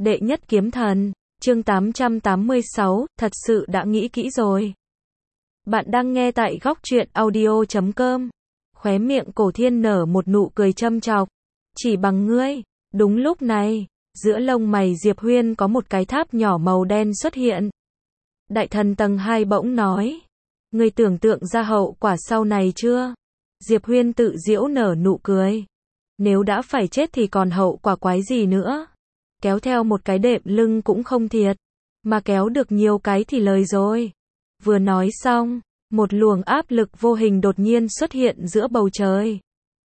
Đệ nhất kiếm thần, chương 886, thật sự đã nghĩ kỹ rồi. Bạn đang nghe tại góc truyện audio.com. Khóe miệng Cổ Thiên nở một nụ cười châm chọc. Chỉ bằng ngươi. Đúng lúc này, giữa lông mày Diệp Huyên có một cái tháp nhỏ màu đen xuất hiện. Đại thần tầng 2 bỗng nói. Ngươi tưởng tượng ra hậu quả sau này chưa? Diệp Huyên tự giễu nở nụ cười. Nếu đã phải chết thì còn hậu quả quái gì nữa? Kéo theo một cái đệm lưng cũng không thiệt, mà kéo được nhiều cái thì lời rồi. Vừa nói xong, một luồng áp lực vô hình đột nhiên xuất hiện giữa bầu trời.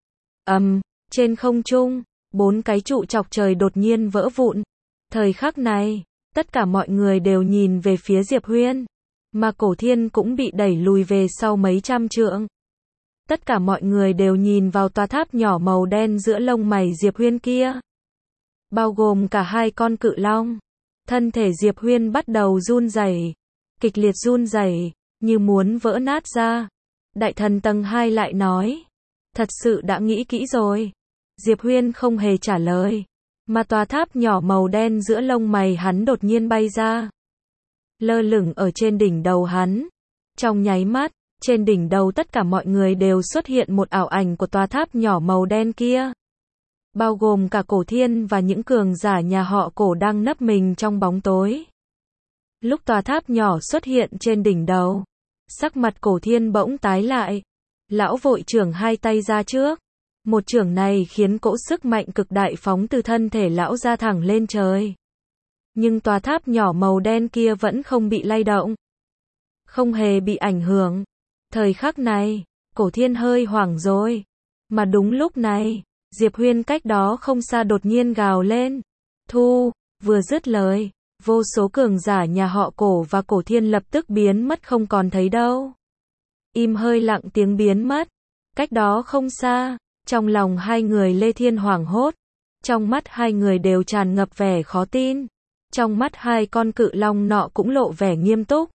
Trên không trung, 4 cái trụ chọc trời đột nhiên vỡ vụn. Thời khắc này, tất cả mọi người đều nhìn về phía Diệp Huyên, mà Cổ Thiên cũng bị đẩy lùi về sau mấy trăm trượng. Tất cả mọi người đều nhìn vào tòa tháp nhỏ màu đen giữa lông mày Diệp Huyên kia. Bao gồm cả hai con cự long. Thân thể Diệp Huyên bắt đầu run rẩy, kịch liệt run rẩy, như muốn vỡ nát ra. Đại thần tầng 2 lại nói, thật sự đã nghĩ kỹ rồi. Diệp Huyên không hề trả lời, mà tòa tháp nhỏ màu đen giữa lông mày hắn đột nhiên bay ra. Lơ lửng ở trên đỉnh đầu hắn. Trong nháy mắt, trên đỉnh đầu tất cả mọi người đều xuất hiện một ảo ảnh của tòa tháp nhỏ màu đen kia. Bao gồm cả Cổ Thiên và những cường giả nhà họ Cổ đang nấp mình trong bóng tối. Lúc tòa tháp nhỏ xuất hiện trên đỉnh đầu, sắc mặt Cổ Thiên bỗng tái lại. Lão vội chưởng hai tay ra trước. Một chưởng này khiến cỗ sức mạnh cực đại phóng từ thân thể lão ra thẳng lên trời. Nhưng tòa tháp nhỏ màu đen kia vẫn không bị lay động, không hề bị ảnh hưởng. Thời khắc này, Cổ Thiên hơi hoảng rồi. Mà đúng lúc này, Diệp Huyên cách đó không xa đột nhiên gào lên. Thu, vừa dứt lời, vô số cường giả nhà họ Cổ và Cổ Thiên lập tức biến mất không còn thấy đâu. Im hơi lặng tiếng biến mất. Cách đó không xa, trong lòng hai người Lê Thiên hoảng hốt. Trong mắt hai người đều tràn ngập vẻ khó tin. Trong mắt hai con cự long nọ cũng lộ vẻ nghiêm túc.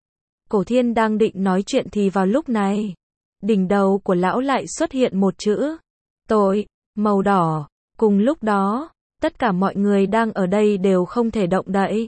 Cổ Thiên đang định nói chuyện thì vào lúc này, đỉnh đầu của lão lại xuất hiện một chữ tội, màu đỏ. Cùng lúc đó, tất cả mọi người đang ở đây đều không thể động đậy.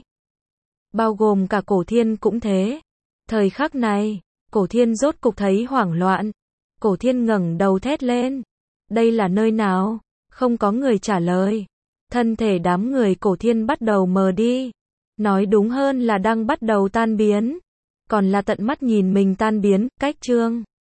Bao gồm cả Cổ Thiên cũng thế. Thời khắc này, Cổ Thiên rốt cục thấy hoảng loạn. Cổ Thiên ngẩng đầu thét lên. Đây là nơi nào? Không có người trả lời. Thân thể đám người Cổ Thiên bắt đầu mờ đi. Nói đúng hơn là đang bắt đầu tan biến. Còn là tận mắt nhìn mình tan biến. Cách chương